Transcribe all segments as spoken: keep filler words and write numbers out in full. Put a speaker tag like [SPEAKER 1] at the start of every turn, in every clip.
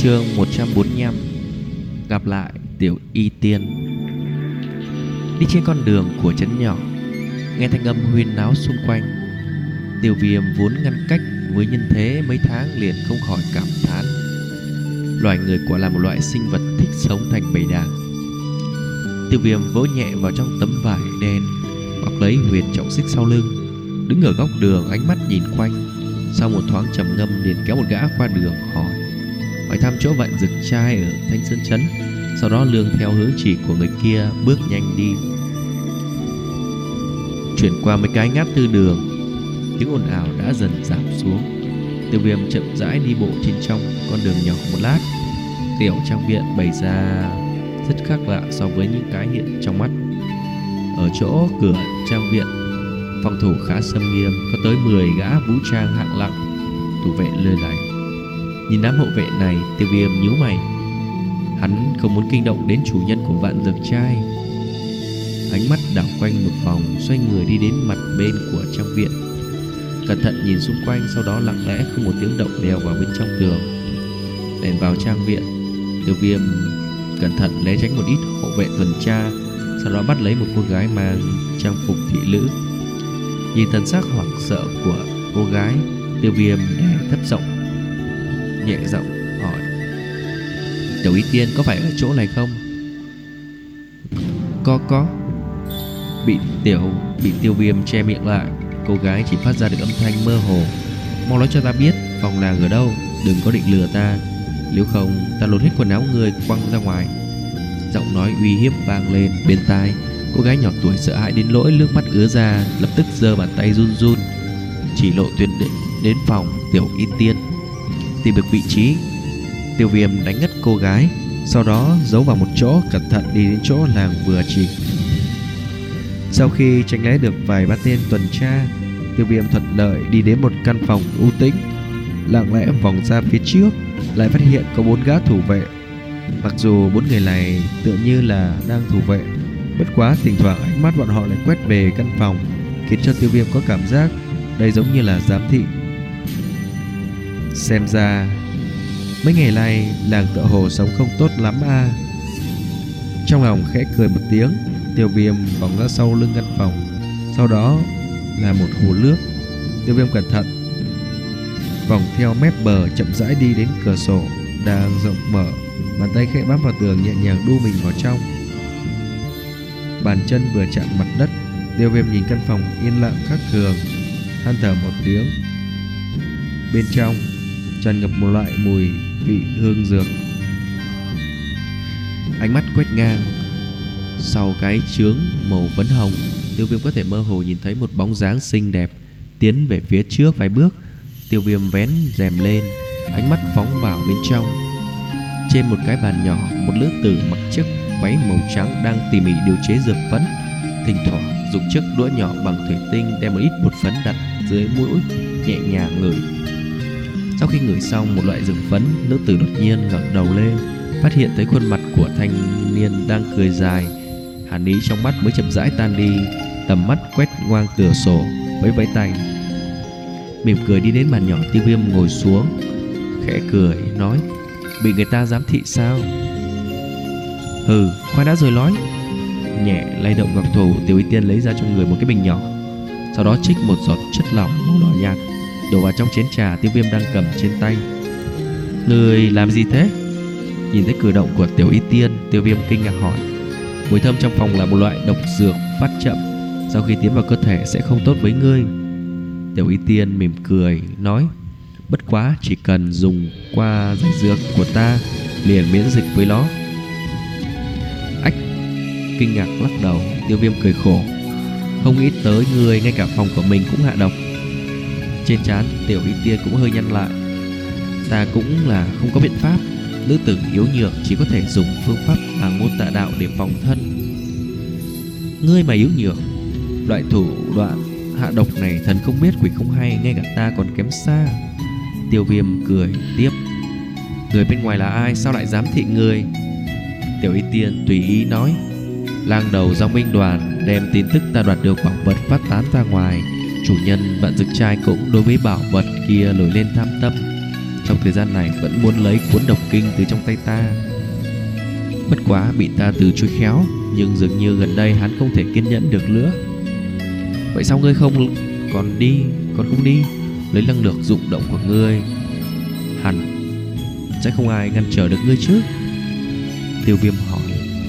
[SPEAKER 1] Chương một trăm bốn mươi lăm. Gặp lại Tiểu Y Tiên. Đi trên con đường của trấn nhỏ, nghe thanh âm huyên náo xung quanh, Tiêu Viêm vốn ngăn cách với nhân thế mấy tháng liền không khỏi cảm thán. Loài người quả là một loại sinh vật thích sống thành bầy đàn. Tiêu Viêm vỗ nhẹ vào trong tấm vải đen bọc lấy huyền trọng xích sau lưng, đứng ở góc đường ánh mắt nhìn quanh. Sau một thoáng trầm ngâm liền kéo một gã qua đường hỏi hỏi thăm chỗ Vạn Dực Trai ở Thanh Sơn Trấn. Sau đó lương theo hướng chỉ của người kia bước nhanh đi. Chuyển qua mấy cái ngã tư đường, tiếng ồn ào đã dần giảm xuống. Tiêu Viêm chậm rãi đi bộ trên trong con đường nhỏ một lát. Tiểu trang viện bày ra rất khác lạ so với những cái hiện trong mắt. Ở chỗ cửa trang viện, phòng thủ khá xâm nghiêm, có tới mười gã vũ trang hạng nặng, thủ vệ lơi lày. Nhìn đám hộ vệ này, Tiêu Viêm nhíu mày. Hắn không muốn kinh động đến chủ nhân của Vạn Dực Trai. Ánh mắt đảo quanh một vòng, xoay người đi đến mặt bên của trang viện, cẩn thận nhìn xung quanh, sau đó lặng lẽ không một tiếng động đeo vào bên trong tường. Đèn vào trang viện, Tiêu Viêm cẩn thận né tránh một ít hộ vệ tuần tra, sau đó bắt lấy một cô gái mang trang phục thị nữ. Nhìn thần sắc hoảng sợ của cô gái, Tiêu Viêm đè thấp giọng, nhẹ giọng hỏi: Tiểu Y Tiên có phải ở chỗ này không? Có có. Bị tiểu bị Tiêu Viêm che miệng lại, cô gái chỉ phát ra được âm thanh mơ hồ: Mau nói cho ta biết phòng nàng ở đâu, đừng có định lừa ta, nếu không ta lột hết quần áo người quăng ra ngoài. Giọng nói uy hiếp vang lên bên tai. Cô gái nhỏ tuổi sợ hãi đến nỗi nước mắt ứa ra, lập tức giơ bàn tay run run chỉ lộ tuyến đến, đến phòng Tiểu Y Tiên. Tìm được vị trí, Tiêu Viêm đánh ngất cô gái, sau đó giấu vào một chỗ, cẩn thận đi đến chỗ làng vừa chỉ. Sau khi tránh né được vài ba tên tuần tra, Tiêu Viêm thuận lợi đi đến một căn phòng u tĩnh, lặng lẽ vòng ra phía trước, lại phát hiện có bốn gã thủ vệ. Mặc dù bốn người này tựa như là đang thủ vệ, bất quá thỉnh thoảng ánh mắt bọn họ lại quét về căn phòng, khiến cho Tiêu Viêm có cảm giác đây giống như là giám thị. Xem ra mấy ngày nay làng tựa hồ sống không tốt lắm a. À. Trong lòng khẽ cười một tiếng, Tiêu Viêm vòng ra sau lưng căn phòng, sau đó là một hồ nước. Tiêu Viêm cẩn thận vòng theo mép bờ, chậm rãi đi đến cửa sổ đang rộng mở, bàn tay khẽ bám vào tường, nhẹ nhàng đu mình vào trong. Bàn chân vừa chạm mặt đất, Tiêu Viêm nhìn căn phòng yên lặng khác thường, than thở một tiếng. Bên trong tràn ngập một loại mùi vị hương dược. Ánh mắt quét ngang, sau cái chướng màu phấn hồng, Tiêu Viêm có thể mơ hồ nhìn thấy một bóng dáng xinh đẹp tiến về phía trước vài bước. Tiêu Viêm vén rèm lên, ánh mắt phóng vào bên trong. Trên một cái bàn nhỏ, một nữ tử mặc chiếc váy màu trắng đang tỉ mỉ điều chế dược phấn, thỉnh thoảng dùng chiếc đũa nhỏ bằng thủy tinh đem một ít bột phấn đặt dưới mũi, nhẹ nhàng ngửi. Sau khi ngửi xong một loại dược phấn, nữ tử đột nhiên ngẩng đầu lên, phát hiện thấy khuôn mặt của thanh niên đang cười dài. Hàn ý trong mắt mới chậm rãi tan đi, tầm mắt quét ngoang cửa sổ, vẫy vẫy tay, mỉm cười đi đến bàn nhỏ. Tiêu Viêm ngồi xuống, khẽ cười nói: Bị người ta giám thị sao? Hừ, khoan đã rồi nói. Nhẹ lay động ngọc thủ, Tiểu Y Tiên lấy ra trong người một cái bình nhỏ, sau đó trích một giọt chất lỏng màu đỏ nhạt đổ vào trong chén trà Tiêu Viêm đang cầm trên tay. Người làm gì thế? Nhìn thấy cử động của Tiểu Y Tiên, Tiêu Viêm kinh ngạc hỏi. Mùi thơm trong phòng là một loại độc dược phát chậm, sau khi tiến vào cơ thể sẽ không tốt với ngươi. Tiểu Y Tiên mỉm cười nói: Bất quá chỉ cần dùng qua giải dược của ta liền miễn dịch với nó. Ách! Kinh ngạc lắc đầu, Tiêu Viêm cười khổ. Không nghĩ tới người ngay cả phòng của mình cũng hạ độc. Trên trán Tiểu Y Tiên cũng hơi nhăn lại. Ta cũng là không có biện pháp, nữ tử yếu nhược chỉ có thể dùng phương pháp bằng môn tà đạo để phòng thân. Ngươi mà yếu nhược, loại thủ đoạn hạ độc này thần không biết quỷ không hay, ngay cả ta còn kém xa. Tiêu Viêm cười tiếp: Người bên ngoài là ai, sao lại dám thị ngươi? Tiểu Y Tiên tùy ý nói: Lang đầu dòng binh đoàn đem tin tức ta đoạt được bảo vật phát tán ra ngoài. Chủ nhân Vạn Dực Trai cũng đối với bảo vật kia nổi lên tham tâm, trong thời gian này vẫn muốn lấy cuốn độc kinh từ trong tay ta. Bất quá bị ta từ chối khéo, nhưng dường như gần đây hắn không thể kiên nhẫn được nữa. Vậy sao ngươi không còn đi, còn không đi lấy năng lực dụng động của ngươi? Hẳn sẽ không ai ngăn trở được ngươi chứ? Tiêu Viêm hỏi.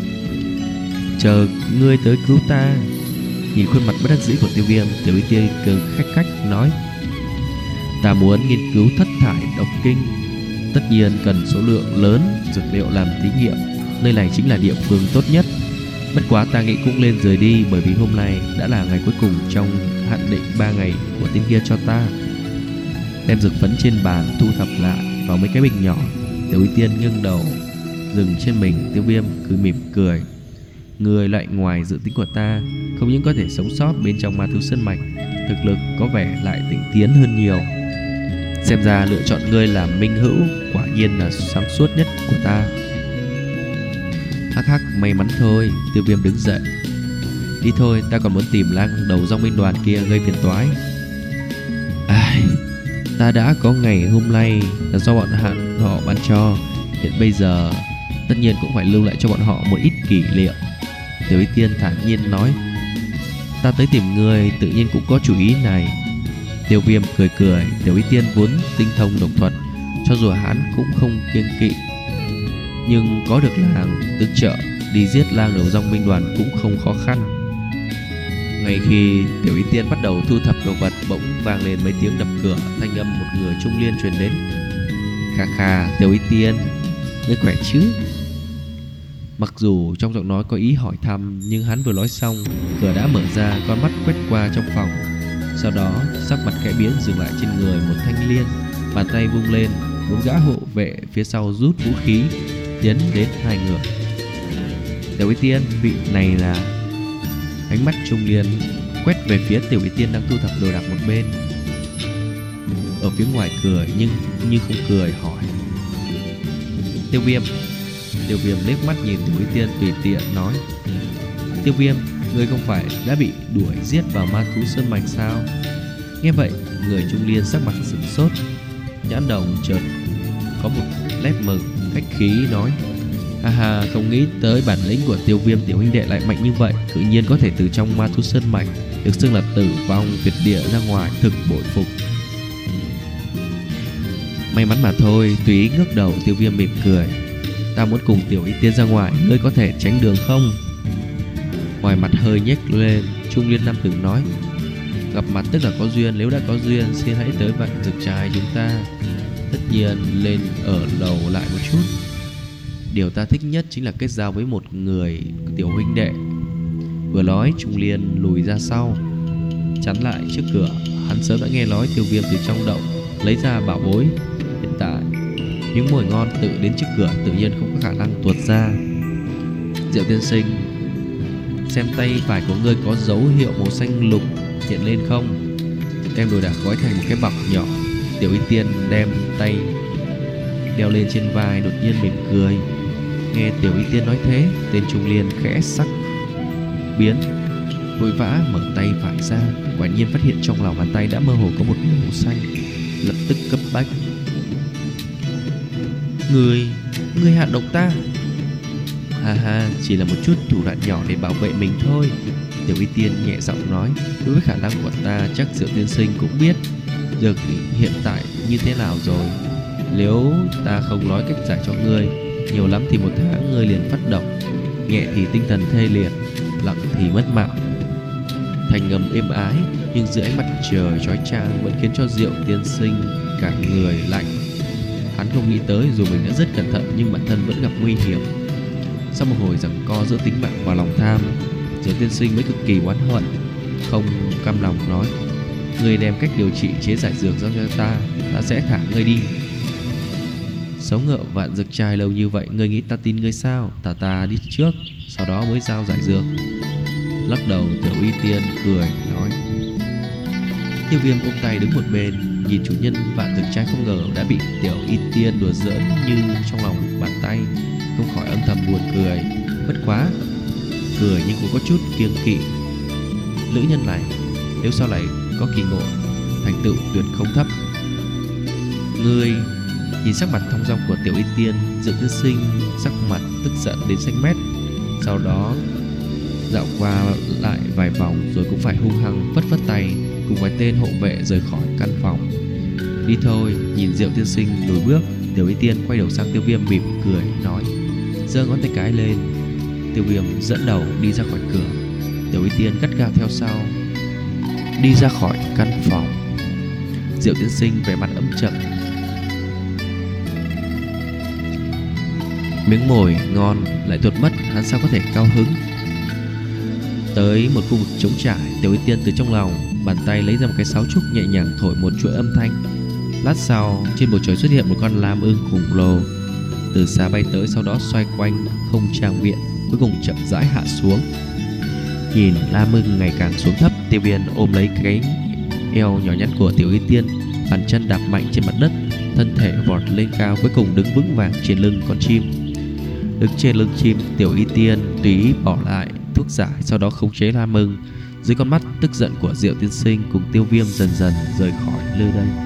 [SPEAKER 1] Chờ ngươi tới cứu ta. Nhìn khuôn mặt bất đắc dĩ của Tiêu Viêm, Tiểu Y Tiên cười khách khách nói: Ta muốn nghiên cứu thất thải độc kinh, tất nhiên cần số lượng lớn dược liệu làm thí nghiệm. Nơi này chính là địa phương tốt nhất. Bất quá ta nghĩ cũng nên rời đi, bởi vì hôm nay đã là ngày cuối cùng trong hạn định ba ngày của tên kia cho ta. Đem dược phấn trên bàn thu thập lại vào mấy cái bình nhỏ. Tiểu Y Tiên nghiêng đầu dừng trên mình Tiêu Viêm, cứ mỉm cười. Người lại ngoài dự tính của ta, không những có thể sống sót bên trong ma thú sơn mạch, thực lực có vẻ lại tinh tiến hơn nhiều. Xem ra lựa chọn ngươi làm minh hữu quả nhiên là sáng suốt nhất của ta. Hắc hắc, may mắn thôi. Tiêu Viêm đứng dậy. Đi thôi, ta còn muốn tìm lang đầu dòng binh đoàn kia gây phiền toái. Ai, ta đã có ngày hôm nay là do bọn hạn họ ban cho. Hiện bây giờ tất nhiên cũng phải lưu lại cho bọn họ một ít kỷ niệm. Tiểu Y Tiên thản nhiên nói. Ta tới tìm ngươi tự nhiên cũng có chủ ý này. Tiêu Viêm cười cười. Tiểu Y Tiên vốn tinh thông độc thuật, cho dù hắn cũng không kiêng kỵ, nhưng có được làng tương trợ, đi giết lang đầu dòng binh đoàn cũng không khó khăn. Ngay khi Tiểu Y Tiên bắt đầu thu thập đồ vật, bỗng vang lên mấy tiếng đập cửa. Thanh âm một người trung niên truyền đến. Kha kha, Tiểu Y Tiên, ngươi khỏe chứ? Mặc dù trong giọng nói có ý hỏi thăm, nhưng hắn vừa nói xong, cửa đã mở ra, con mắt quét qua trong phòng. Sau đó sắc mặt khẽ biến, dừng lại trên người một thanh liên. Bàn tay vung lên, bốn gã hộ vệ phía sau rút vũ khí tiến đến hai người. Tiểu Y Tiên, vị này là... Ánh mắt trung niên quét về phía Tiểu Y Tiên đang thu thập đồ đạc một bên. Ở phía ngoài cười nhưng như không cười hỏi. Tiêu Viêm. Tiêu Viêm liếc mắt nhìn Tiểu Y Tiên tùy tiện nói. Tiêu Viêm, ngươi không phải đã bị đuổi giết vào ma thú sơn mạch sao? Nghe vậy, người trung niên sắc mặt sửng sốt, nhãn đồng chợt có một nét mừng, khách khí nói. Ha ha, không nghĩ tới bản lĩnh của Tiêu Viêm tiểu huynh đệ lại mạnh như vậy, tự nhiên có thể từ trong ma thú sơn mạch được xưng là tử vong tuyệt địa ra ngoài, thực bội phục. May mắn mà thôi. Tùy ý ngước đầu, Tiêu Viêm mỉm cười. Ta muốn cùng Tiểu Y Tiên ra ngoài, ngươi có thể tránh đường không? Ngoài mặt hơi nhếch lên, trung niên nam tử nói. Gặp mặt tức là có duyên, nếu đã có duyên xin hãy tới vạn dược trai chúng ta. Tất nhiên lên ở đầu lại một chút. Điều ta thích nhất chính là kết giao với một người tiểu huynh đệ. Vừa nói, trung niên lùi ra sau, chắn lại trước cửa. Hắn sớm đã nghe nói Tiêu Viêm từ trong động lấy ra bảo bối. Hiện tại những mồi ngon tự đến trước cửa, tự nhiên không có khả năng tuột ra. Diệu tiên sinh, xem tay phải của ngươi có dấu hiệu màu xanh lục hiện lên không? Đem đồ đạc gói thành một cái bọc nhỏ. Tiểu Y Tiên đem tay đeo lên trên vai, đột nhiên mỉm cười. Nghe Tiểu Y Tiên nói thế, tên trung niên khẽ sắc biến, vội vã mở tay phải ra, quả nhiên phát hiện trong lòng bàn tay đã mơ hồ có một màu xanh, lập tức cấp bách. Người, người hạ độc ta? Ha ha, chỉ là một chút thủ đoạn nhỏ để bảo vệ mình thôi. Tiểu Y Tiên nhẹ giọng nói. Đối với khả năng của ta, chắc Diệu tiên sinh cũng biết dược hiện tại như thế nào rồi. Nếu ta không nói cách giải cho ngươi, nhiều lắm thì một tháng ngươi liền phát độc, nhẹ thì tinh thần thê liệt, nặng thì mất mạng. Thành ngầm êm ái, nhưng dưới ánh mặt trời chói chang vẫn khiến cho Diệu tiên sinh cả người lạnh. Hắn không nghĩ tới dù mình đã rất cẩn thận nhưng bản thân vẫn gặp nguy hiểm. Sau một hồi giằng co giữa tính mạng và lòng tham, Diệu tiên sinh mới cực kỳ oán hận, không cam lòng nói. Ngươi đem cách điều trị chế giải dược giao cho ta, ta sẽ thả ngươi đi. Sống ở vạn dược trai lâu như vậy, ngươi nghĩ ta tin ngươi sao? Thả ta đi trước, sau đó mới giao giải dược. Lắc đầu, Tiểu Y Tiên cười nói. Tiêu Viêm ôm tay đứng một bên, nhìn chủ nhân vạn dược trai không ngờ đã bị Tiểu Y Tiên đùa giỡn như trong lòng bàn tay, không khỏi âm thầm buồn cười. Bất quá cười nhưng cũng có chút kiêng kỵ. Nữ nhân này nếu sau này có kỳ ngộ, thành tựu tuyệt không thấp. Ngươi Nhìn sắc mặt thong dong của Tiểu Y Tiên, Diệu Tiên Sinh sắc mặt tức giận đến xanh mét. Sau đó dạo qua lại vài vòng rồi cũng phải hung hăng phất phất tay cùng vài tên hộ vệ rời khỏi căn phòng. Đi thôi. Nhìn Diệu Tiên Sinh lùi bước, Tiểu Y Tiên quay đầu sang Tiêu Viêm mỉm cười nói, giơ ngón tay cái lên. Tiêu Viêm dẫn đầu đi ra khỏi cửa, Tiểu Y Tiên gắt gao theo sau, đi ra khỏi căn phòng. Diệu Tiên Sinh vẻ mặt âm trầm. Miếng mồi ngon lại tuột mất, hắn sao có thể cao hứng. Tới một khu vực trống trải, Tiểu Y Tiên từ trong lòng bàn tay lấy ra một cái sáo trúc, nhẹ nhàng thổi một chuỗi âm thanh. Lát sau, trên bầu trời xuất hiện một con lam ưng khủng lồ, từ xa bay tới, sau đó xoay quanh không trang viện, cuối cùng chậm rãi hạ xuống. Nhìn lam ưng ngày càng xuống thấp, Tiêu Viêm ôm lấy cái eo nhỏ nhắn của Tiểu Y Tiên, bàn chân đạp mạnh trên mặt đất, thân thể vọt lên cao, cuối cùng đứng vững vàng trên lưng con chim. Đứng trên lưng chim, Tiểu Y Tiên tùy ý bỏ lại thuốc giải, sau đó khống chế lam ưng. Dưới con mắt tức giận của Diệu Tiên Sinh cùng Tiêu Viêm dần dần rời khỏi nơi đây.